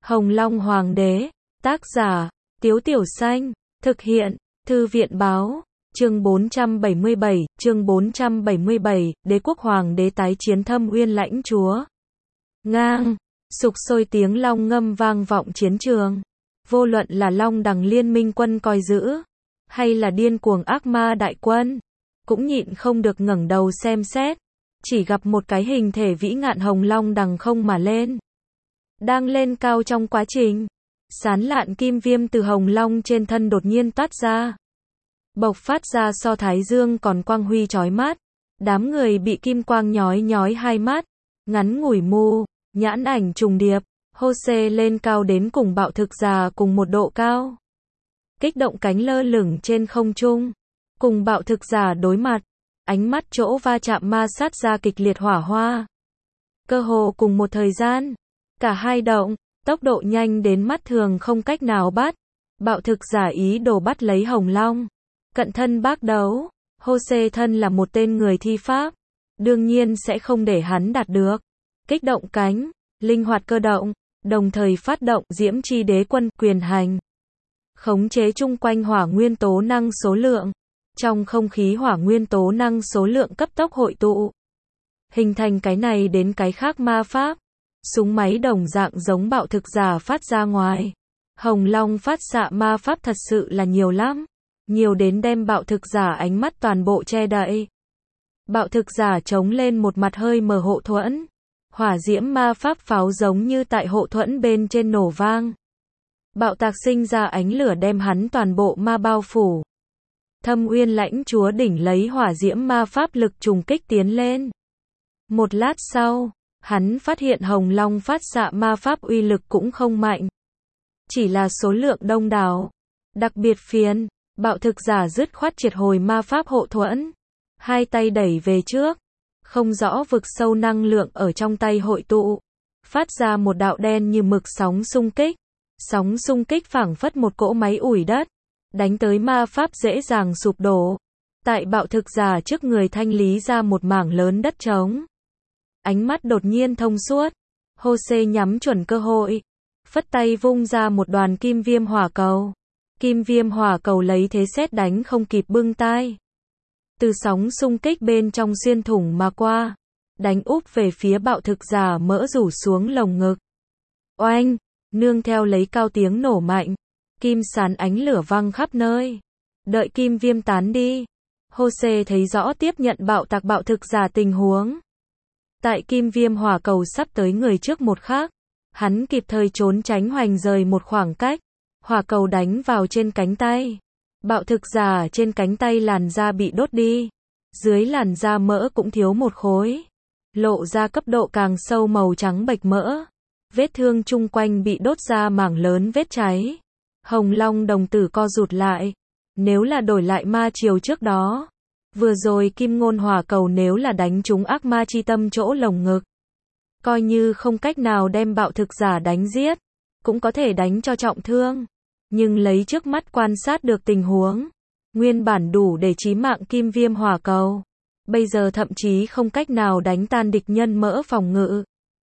Hồng Long Hoàng đế, tác giả, Tiếu Tiểu Xanh, thực hiện, Thư viện báo, chương 477, Đế quốc Hoàng đế tái chiến Thâm Uyên lãnh chúa. Ngang, sục sôi tiếng long ngâm vang vọng chiến trường. Vô luận là Long Đằng liên minh quân coi giữ, hay là điên cuồng ác ma đại quân, cũng nhịn không được ngẩng đầu xem xét. Chỉ gặp một cái hình thể vĩ ngạn hồng long đằng không mà lên. Đang lên cao trong quá trình, sán lạn kim viêm từ hồng long trên thân đột nhiên toát ra. Bộc phát ra so thái dương còn quang huy chói mắt. Đám người bị kim quang nhói nhói hai mắt, ngắn ngủi mù, nhãn ảnh trùng điệp, hô xê lên cao đến cùng bạo thực giả cùng một độ cao. Kích động cánh lơ lửng trên không trung, cùng bạo thực giả đối mặt, ánh mắt chỗ va chạm ma sát ra kịch liệt hỏa hoa. Cơ hồ cùng một thời gian, cả hai động, tốc độ nhanh đến mắt thường không cách nào bắt. Bạo thực giả ý đồ bắt lấy hồng long, cận thân bác đấu. Hô xê thân là một tên người thi pháp, đương nhiên sẽ không để hắn đạt được. Kích động cánh, linh hoạt cơ động, đồng thời phát động diễm chi đế quân quyền hành. Khống chế chung quanh hỏa nguyên tố năng số lượng. Trong không khí hỏa nguyên tố năng số lượng cấp tốc hội tụ, hình thành cái này đến cái khác ma pháp. Súng máy đồng dạng giống bạo thực giả phát ra ngoài. Hồng Long phát xạ ma pháp thật sự là nhiều lắm. Nhiều đến đem bạo thực giả ánh mắt toàn bộ che đậy. Bạo thực giả chống lên một mặt hơi mờ hộ thuẫn. Hỏa diễm ma pháp pháo giống như tại hộ thuẫn bên trên nổ vang. Bạo tạc sinh ra ánh lửa đem hắn toàn bộ ma bao phủ. Thâm Uyên lãnh chúa đỉnh lấy hỏa diễm ma pháp lực trùng kích tiến lên. Một lát sau, hắn phát hiện Hồng Long phát xạ ma pháp uy lực cũng không mạnh. Chỉ là số lượng đông đảo. Đặc biệt phiền, bạo thực giả dứt khoát triệt hồi ma pháp hộ thuẫn. Hai tay đẩy về trước. Không rõ vực sâu năng lượng ở trong tay hội tụ. Phát ra một đạo đen như mực sóng xung kích. Sóng xung kích phảng phất một cỗ máy ủi đất. Đánh tới ma pháp dễ dàng sụp đổ. Tại bạo thực giả trước người thanh lý ra một mảng lớn đất trống. Ánh mắt đột nhiên thông suốt. Hô xê nhắm chuẩn cơ hội. Phất tay vung ra một đoàn kim viêm hỏa cầu. Kim viêm hỏa cầu lấy thế sét đánh không kịp bưng tai. Từ sóng xung kích bên trong xuyên thủng mà qua. Đánh úp về phía bạo thực giả mỡ rủ xuống lồng ngực. Oanh, nương theo lấy cao tiếng nổ mạnh. Kim sán ánh lửa văng khắp nơi. Đợi kim viêm tán đi. Hô xê thấy rõ tiếp nhận bạo thực giả tình huống. Tại kim viêm hỏa cầu sắp tới người trước một khắc. Hắn kịp thời trốn tránh hoành rời một khoảng cách. Hỏa cầu đánh vào trên cánh tay. Bạo thực giả trên cánh tay làn da bị đốt đi. Dưới làn da mỡ cũng thiếu một khối. Lộ ra cấp độ càng sâu màu trắng bệch mỡ. Vết thương chung quanh bị đốt ra mảng lớn vết cháy. Hồng Long đồng tử co rụt lại. Nếu là đổi lại ma triều trước đó. Vừa rồi kim ngôn hỏa cầu nếu là đánh trúng ác ma chi tâm chỗ lồng ngực. Coi như không cách nào đem bạo thực giả đánh giết. Cũng có thể đánh cho trọng thương. Nhưng lấy trước mắt quan sát được tình huống. Nguyên bản đủ để chí mạng kim viêm hỏa cầu. Bây giờ thậm chí không cách nào đánh tan địch nhân mỡ phòng ngự.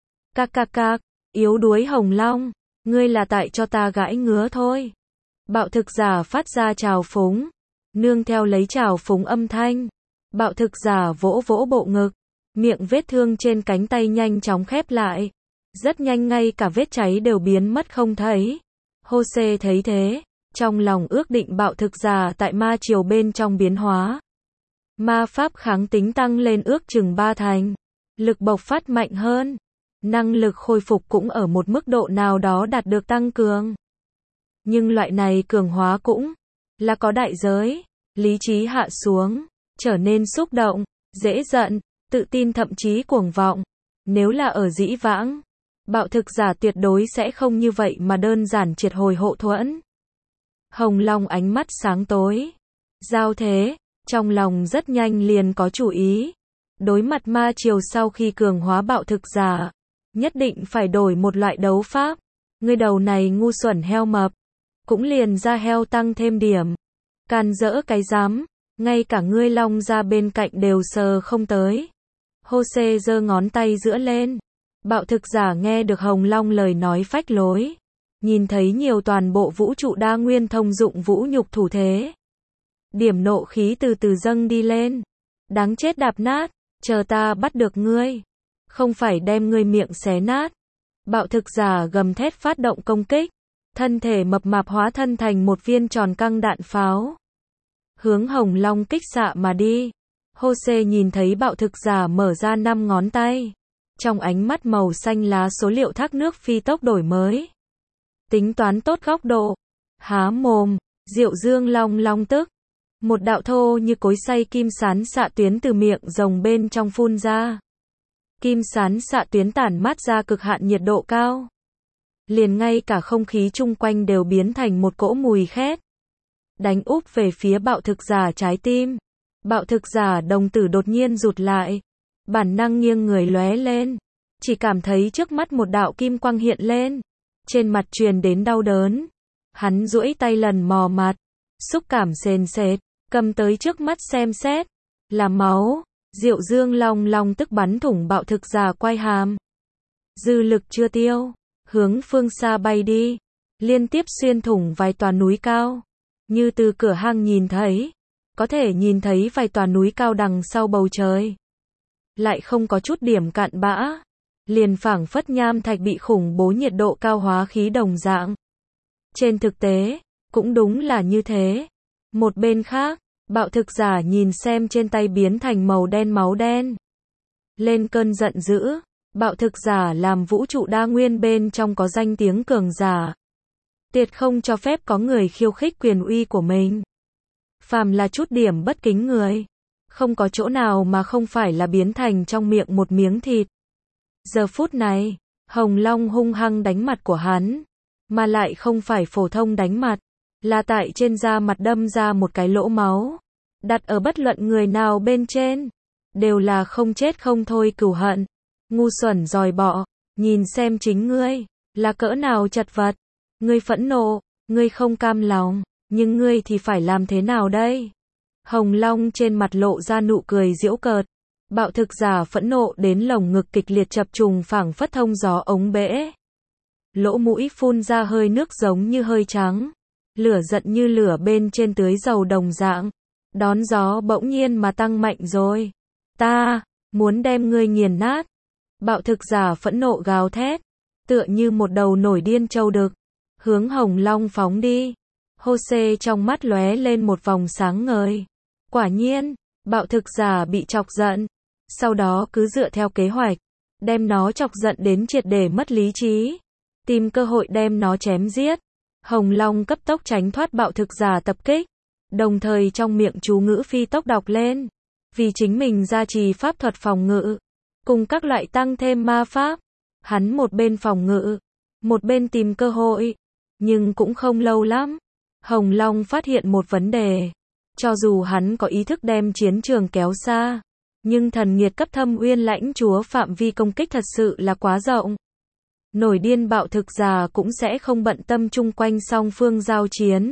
Cạc, yếu đuối Hồng Long. Ngươi là tại cho ta gãi ngứa thôi. Bạo thực giả phát ra trào phúng. Nương theo lấy trào phúng âm thanh. Bạo thực giả vỗ vỗ bộ ngực. Miệng vết thương trên cánh tay nhanh chóng khép lại. Rất nhanh ngay cả vết cháy đều biến mất không thấy. Hô xê thấy thế. Trong lòng ước định bạo thực giả tại ma triều bên trong biến hóa. Ma pháp kháng tính tăng lên ước chừng 3 thành. Lực bộc phát mạnh hơn. Năng lực khôi phục cũng ở một mức độ nào đó đạt được tăng cường. Nhưng loại này cường hóa cũng là có đại giới. Lý trí hạ xuống, trở nên xúc động, dễ giận, tự tin thậm chí cuồng vọng. Nếu là ở dĩ vãng, bạo thực giả tuyệt đối sẽ không như vậy mà đơn giản triệt hồi hộ thuẫn. Hồng Long ánh mắt sáng tối. Giao thế, trong lòng rất nhanh liền có chủ ý. Đối mặt ma triều sau khi cường hóa bạo thực giả. Nhất định phải đổi một loại đấu pháp. Ngươi đầu này ngu xuẩn heo mập. Cũng liền ra heo tăng thêm điểm. Can dỡ cái dám. Ngay cả ngươi long ra bên cạnh đều sờ không tới. Hô xê giơ ngón tay giữa lên. Bạo thực giả nghe được Hồng Long lời nói phách lối. nhìn thấy nhiều toàn bộ vũ trụ đa nguyên thông dụng vũ nhục thủ thế. Điểm nộ khí từ từ dâng đi lên. Đáng chết đạp nát, chờ ta bắt được ngươi. Không phải đem ngươi miệng xé nát. Bạo thực giả gầm thét phát động công kích. Thân thể mập mạp hóa thân thành một viên tròn căng đạn pháo. Hướng Hồng Long kích xạ mà đi. Jose nhìn thấy bạo thực giả mở ra 5 ngón tay. Trong ánh mắt màu xanh lá số liệu thác nước phi tốc đổi mới. Tính toán tốt góc độ. Há mồm, Diệu Dương long long tức. Một đạo thô như cối xay kim sán xạ tuyến từ miệng rồng bên trong phun ra. Kim sán xạ tuyến tản mát ra cực hạn nhiệt độ cao. Liền ngay cả không khí chung quanh đều biến thành một cỗ mùi khét. Đánh úp về phía bạo thực giả trái tim. Bạo thực giả đồng tử đột nhiên rụt lại. Bản năng nghiêng người lóe lên. Chỉ cảm thấy trước mắt một đạo kim quang hiện lên. Trên mặt truyền đến đau đớn. Hắn duỗi tay lần mò mặt. Xúc cảm sền sệt. Cầm tới trước mắt xem xét. Là máu. Diệu Dương long long tức bắn thủng bạo thực giả quai hàm. Dư lực chưa tiêu. Hướng phương xa bay đi. Liên tiếp xuyên thủng vài tòa núi cao. Như từ cửa hang nhìn thấy. Có thể nhìn thấy vài tòa núi cao đằng sau bầu trời. Lại không có chút điểm cạn bã. Liền phảng phất nham thạch bị khủng bố nhiệt độ cao hóa khí đồng dạng. Trên thực tế, cũng đúng là như thế. Một bên khác, bạo thực giả nhìn xem trên tay biến thành màu đen máu đen. Lên cơn giận dữ, bạo thực giả làm vũ trụ đa nguyên bên trong có danh tiếng cường giả. Tuyệt không cho phép có người khiêu khích quyền uy của mình. Phàm là chút điểm bất kính người. Không có chỗ nào mà không phải là biến thành trong miệng một miếng thịt. Giờ phút này, Hồng Long hung hăng đánh mặt của hắn. Mà lại không phải phổ thông đánh mặt. Là tại trên da mặt đâm ra một cái lỗ máu. Đặt ở bất luận người nào bên trên. Đều là không chết không thôi cừu hận. Ngu xuẩn dòi bọ. Nhìn xem chính ngươi. Là cỡ nào chật vật. Ngươi phẫn nộ. Ngươi không cam lòng. Nhưng ngươi thì phải làm thế nào đây? Hồng Long trên mặt lộ ra nụ cười giễu cợt. Bạo thực giả phẫn nộ đến lồng ngực kịch liệt chập trùng phảng phất thông gió ống bể. Lỗ mũi phun ra hơi nước giống như hơi trắng. Lửa giận như lửa bên trên tưới dầu đồng dạng. Đón gió bỗng nhiên mà tăng mạnh rồi. Ta, muốn đem ngươi nghiền nát. Bạo thực giả phẫn nộ gào thét. Tựa như một đầu nổi điên trâu đực. Hướng Hồng Long phóng đi. Jose trong mắt lóe lên một vòng sáng ngời. Quả nhiên, bạo thực giả bị chọc giận. Sau đó cứ dựa theo kế hoạch. Đem nó chọc giận đến triệt để mất lý trí. Tìm cơ hội đem nó chém giết. Hồng Long cấp tốc tránh thoát bạo thực giả tập kích. Đồng thời trong miệng chú ngữ phi tốc đọc lên. Vì chính mình gia trì pháp thuật phòng ngự. Cùng các loại tăng thêm ma pháp. Hắn một bên phòng ngự. Một bên tìm cơ hội. Nhưng cũng không lâu lắm. Hồng Long phát hiện một vấn đề. Cho dù hắn có ý thức đem chiến trường kéo xa. Nhưng thần nghiệt cấp thâm uyên lãnh chúa phạm vi công kích thật sự là quá rộng. Nổi điên bạo thực giả cũng sẽ không bận tâm chung quanh song phương giao chiến.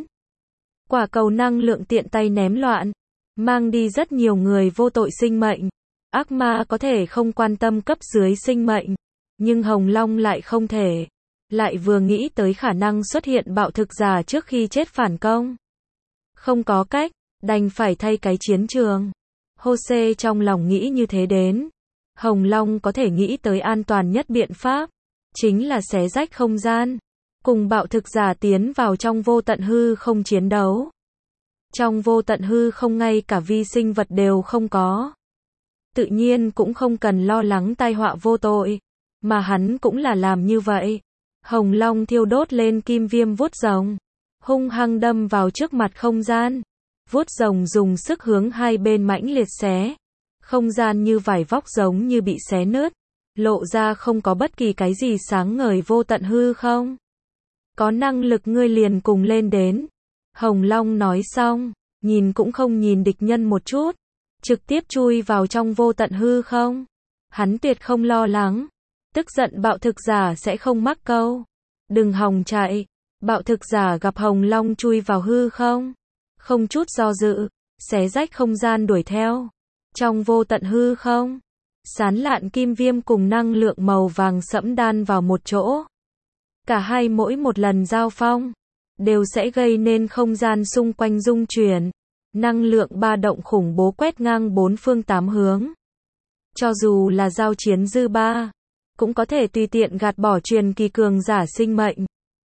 Quả cầu năng lượng tiện tay ném loạn. Mang đi rất nhiều người vô tội sinh mệnh. Ác ma có thể không quan tâm cấp dưới sinh mệnh. Nhưng Hồng Long lại không thể. Lại vừa nghĩ tới khả năng xuất hiện bạo thực giả trước khi chết phản công. Không có cách, đành phải thay cái chiến trường. Jose trong lòng nghĩ như thế đến. Hồng Long có thể nghĩ tới an toàn nhất biện pháp. Chính là xé rách không gian. Cùng bạo thực giả tiến vào trong vô tận hư không chiến đấu. Trong vô tận hư không ngay cả vi sinh vật đều không có. Tự nhiên cũng không cần lo lắng tai họa vô tội. Mà hắn cũng là làm như vậy. Hồng Long thiêu đốt lên kim viêm vuốt rồng. Hung hăng đâm vào trước mặt không gian. Vuốt rồng dùng sức hướng hai bên mãnh liệt xé. Không gian như vải vóc giống như bị xé nứt. Lộ ra không có bất kỳ cái gì sáng ngời vô tận hư không. Có năng lực ngươi liền cùng lên đến. Hồng Long nói xong. Nhìn cũng không nhìn địch nhân một chút. Trực tiếp chui vào trong vô tận hư không. Hắn tuyệt không lo lắng. Tức giận bạo thực giả sẽ không mắc câu. Đừng hòng chạy. Bạo thực giả gặp Hồng Long chui vào hư không. Không chút do dự. Xé rách không gian đuổi theo. Trong vô tận hư không. Sán lạn kim viêm cùng năng lượng màu vàng sẫm đan vào một chỗ. Cả hai mỗi một lần giao phong, đều sẽ gây nên không gian xung quanh rung chuyển. Năng lượng ba động khủng bố quét ngang bốn phương tám hướng. Cho dù là giao chiến dư ba, cũng có thể tùy tiện gạt bỏ truyền kỳ cường giả sinh mệnh.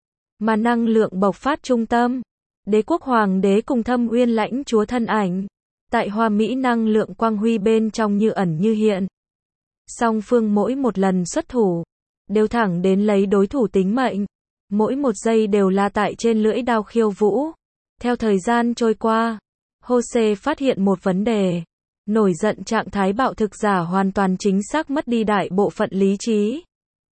Mà năng lượng bộc phát trung tâm, Đế quốc hoàng đế cùng Thâm Uyên lãnh chúa thân ảnh, tại hoa mỹ năng lượng quang huy bên trong như ẩn như hiện. Song phương mỗi một lần xuất thủ, đều thẳng đến lấy đối thủ tính mệnh. Mỗi một giây đều là tại trên lưỡi đao khiêu vũ. Theo thời gian trôi qua, Jose phát hiện một vấn đề. Nổi giận trạng thái bạo thực giả hoàn toàn chính xác mất đi đại bộ phận lý trí.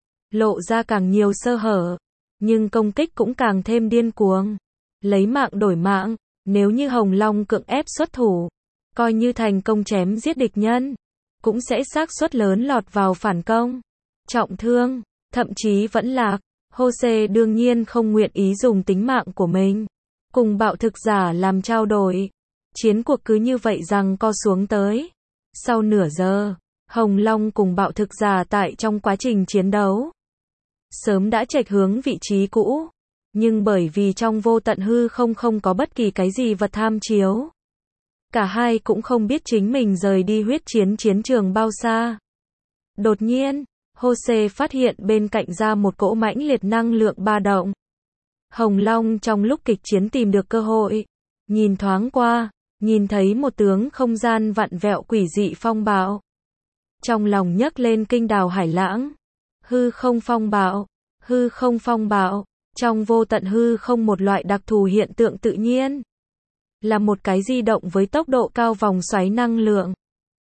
Lộ ra càng nhiều sơ hở, nhưng công kích cũng càng thêm điên cuồng. Lấy mạng đổi mạng, nếu như Hồng Long cưỡng ép xuất thủ, coi như thành công chém giết địch nhân, cũng sẽ xác suất lớn lọt vào phản công, trọng thương, thậm chí vẫn lạc. Jose đương nhiên không nguyện ý dùng tính mạng của mình cùng bạo thực giả làm trao đổi. Chiến cuộc cứ như vậy giằng co xuống tới. Sau nửa giờ, Hồng Long cùng bạo thực giả tại trong quá trình chiến đấu sớm đã chệch hướng vị trí cũ, nhưng bởi vì trong vô tận hư không có bất kỳ cái gì vật tham chiếu, cả hai cũng không biết chính mình rời đi huyết chiến chiến trường bao xa. Đột nhiên, Jose phát hiện bên cạnh ra một cỗ mãnh liệt năng lượng ba động. Hồng Long trong lúc kịch chiến tìm được cơ hội, nhìn thoáng qua, nhìn thấy một tướng không gian vặn vẹo quỷ dị phong bạo. Trong lòng nhấc lên kinh đào hải lãng. Hư không phong bạo, hư không phong bạo, trong vô tận hư không một loại đặc thù hiện tượng tự nhiên. Là một cái di động với tốc độ cao vòng xoáy năng lượng.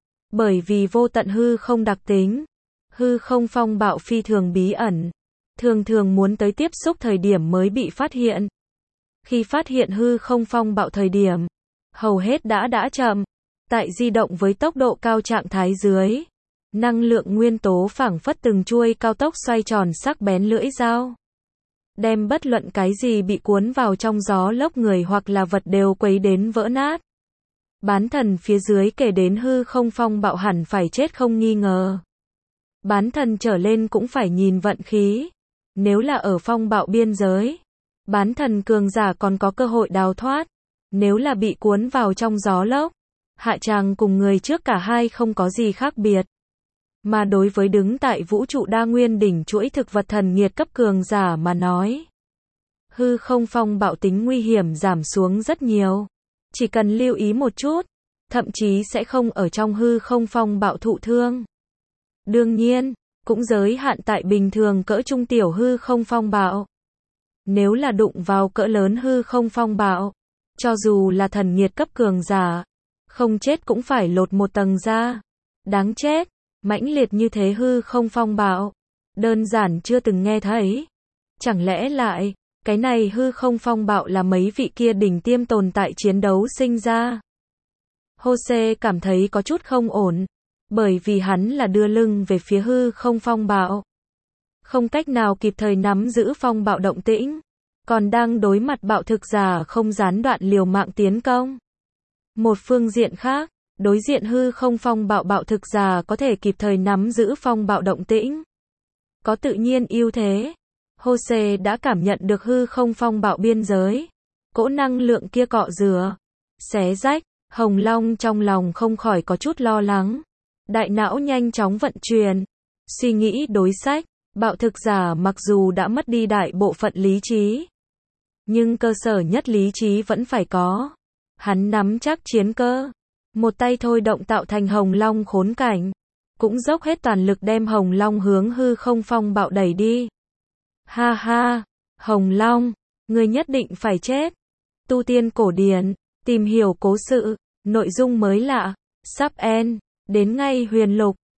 Bởi vì vô tận hư không đặc tính, hư không phong bạo phi thường bí ẩn, thường thường muốn tới tiếp xúc thời điểm mới bị phát hiện. Khi phát hiện hư không phong bạo thời điểm, hầu hết đã chậm. Tại di động với tốc độ cao trạng thái dưới, năng lượng nguyên tố phảng phất từng chuôi cao tốc xoay tròn sắc bén lưỡi dao, đem bất luận cái gì bị cuốn vào trong gió lốc người hoặc là vật đều quấy đến vỡ nát. Bán thần phía dưới kể đến hư không phong bạo hẳn phải chết không nghi ngờ. Bán thần trở lên cũng phải nhìn vận khí. Nếu là ở phong bạo biên giới, bán thần cường giả còn có cơ hội đào thoát. Nếu là bị cuốn vào trong gió lốc, hạ tràng cùng người trước cả hai không có gì khác biệt. Mà đối với đứng tại vũ trụ đa nguyên đỉnh chuỗi thực vật thần nghiệt cấp cường giả mà nói, hư không phong bạo tính nguy hiểm giảm xuống rất nhiều. Chỉ cần lưu ý một chút, thậm chí sẽ không ở trong hư không phong bạo thụ thương. Đương nhiên, cũng giới hạn tại bình thường cỡ trung tiểu hư không phong bạo. Nếu là đụng vào cỡ lớn hư không phong bạo, cho dù là thần nghiệt cấp cường giả, không chết cũng phải lột một tầng da. Đáng chết, mãnh liệt như thế hư không phong bạo, đơn giản chưa từng nghe thấy. Chẳng lẽ lại, cái này hư không phong bạo là mấy vị kia đỉnh tiêm tồn tại chiến đấu sinh ra? Jose cảm thấy có chút không ổn, bởi vì hắn là đưa lưng về phía hư không phong bạo, không cách nào kịp thời nắm giữ phong bạo động tĩnh, còn đang đối mặt bạo thực giả không gián đoạn liều mạng tiến công. Một phương diện khác, đối diện hư không phong bạo bạo thực giả có thể kịp thời nắm giữ phong bạo động tĩnh, có tự nhiên ưu thế. Jose đã cảm nhận được hư không phong bạo biên giới, cỗ năng lượng kia cọ rửa, xé rách. Hồng Long trong lòng không khỏi có chút lo lắng. Đại não nhanh chóng vận chuyển, suy nghĩ đối sách. Bạo thực giả mặc dù đã mất đi đại bộ phận lý trí, nhưng cơ sở nhất lý trí vẫn phải có. Hắn nắm chắc chiến cơ, một tay thôi động tạo thành Hồng Long khốn cảnh, cũng dốc hết toàn lực đem Hồng Long hướng hư không phong bạo đẩy đi. Ha ha, Hồng Long, ngươi nhất định phải chết. Tu tiên cổ điển, tìm hiểu cố sự, nội dung mới lạ, sub en, đến ngay huyền lục.